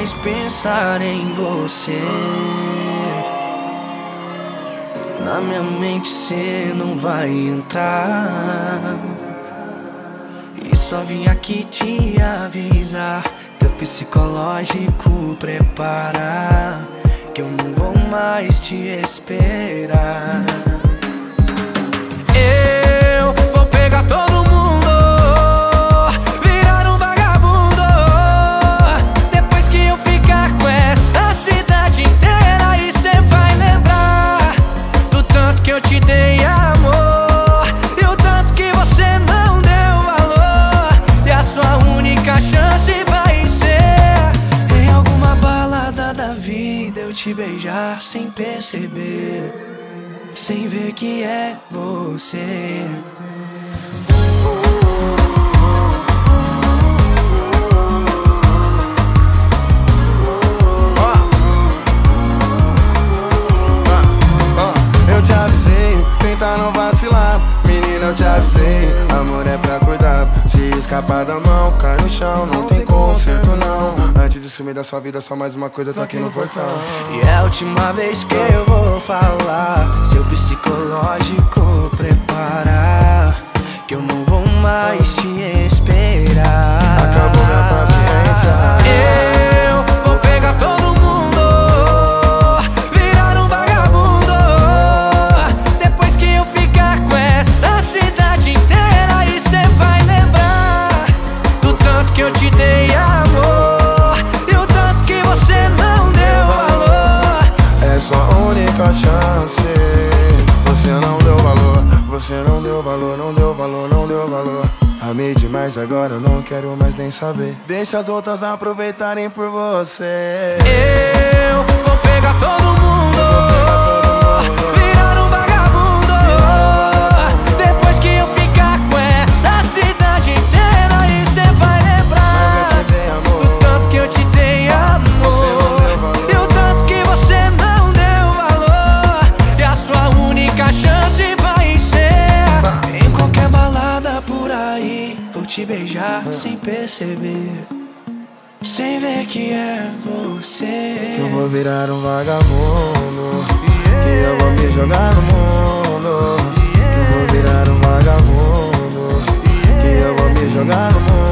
mais pensar em você. Na minha mente cê não vai entrar. E só vim aqui te avisar, teu psicológico prepara, que eu não vou mais te esperar. Eu vou pegar todo mundo, virar um vagabundo. Depois que eu ficar com essa cidade inteira, e cê vai lembrar do tanto que eu te dei amor, e o tanto que você não deu valor. E a sua única chance vai ser em alguma balada da vida eu te beijar sem perceber, sem ver que é você. Eu te avisei, tenta não vacilar. Menina, eu te avisei, amor é pra cuidar. Se escapar da mão, cai no chão, não tem conserto não. Antes de sumir da sua vida, só mais uma coisa tá aqui no portão. E é a última vez que eu vou falar, seu psicológico prepara, que eu não vou mais te esperar. Acabou minha paciência. Eu vou pegar todo mundo, virar um vagabundo. Depois que eu ficar com essa cidade inteira, e cê vai lembrar do tanto que eu te dei amor, e o tanto que você não deu valor. É sua única chance. Você não deu valor, você não deu valor, não deu valor, não deu valor. Amei demais, agora eu não quero mais nem saber. Deixa as outras aproveitarem por você. Eu vou pegar todo mundo, virar um vagabundo. Depois que eu ficar com essa cidade inteira, e cê vai lembrar Mas eu te dei amor, do tanto que eu te dei amor, você não deu valor, e o tanto que você não deu valor. E a sua única chance vai ser em qualquer balada por aí, vou te beijar sem perceber, sem ver que é você. que eu vou virar um vagabundo, que eu vou me jogar no mundo, que eu vou virar um vagabundo, que eu vou me jogar no mundo.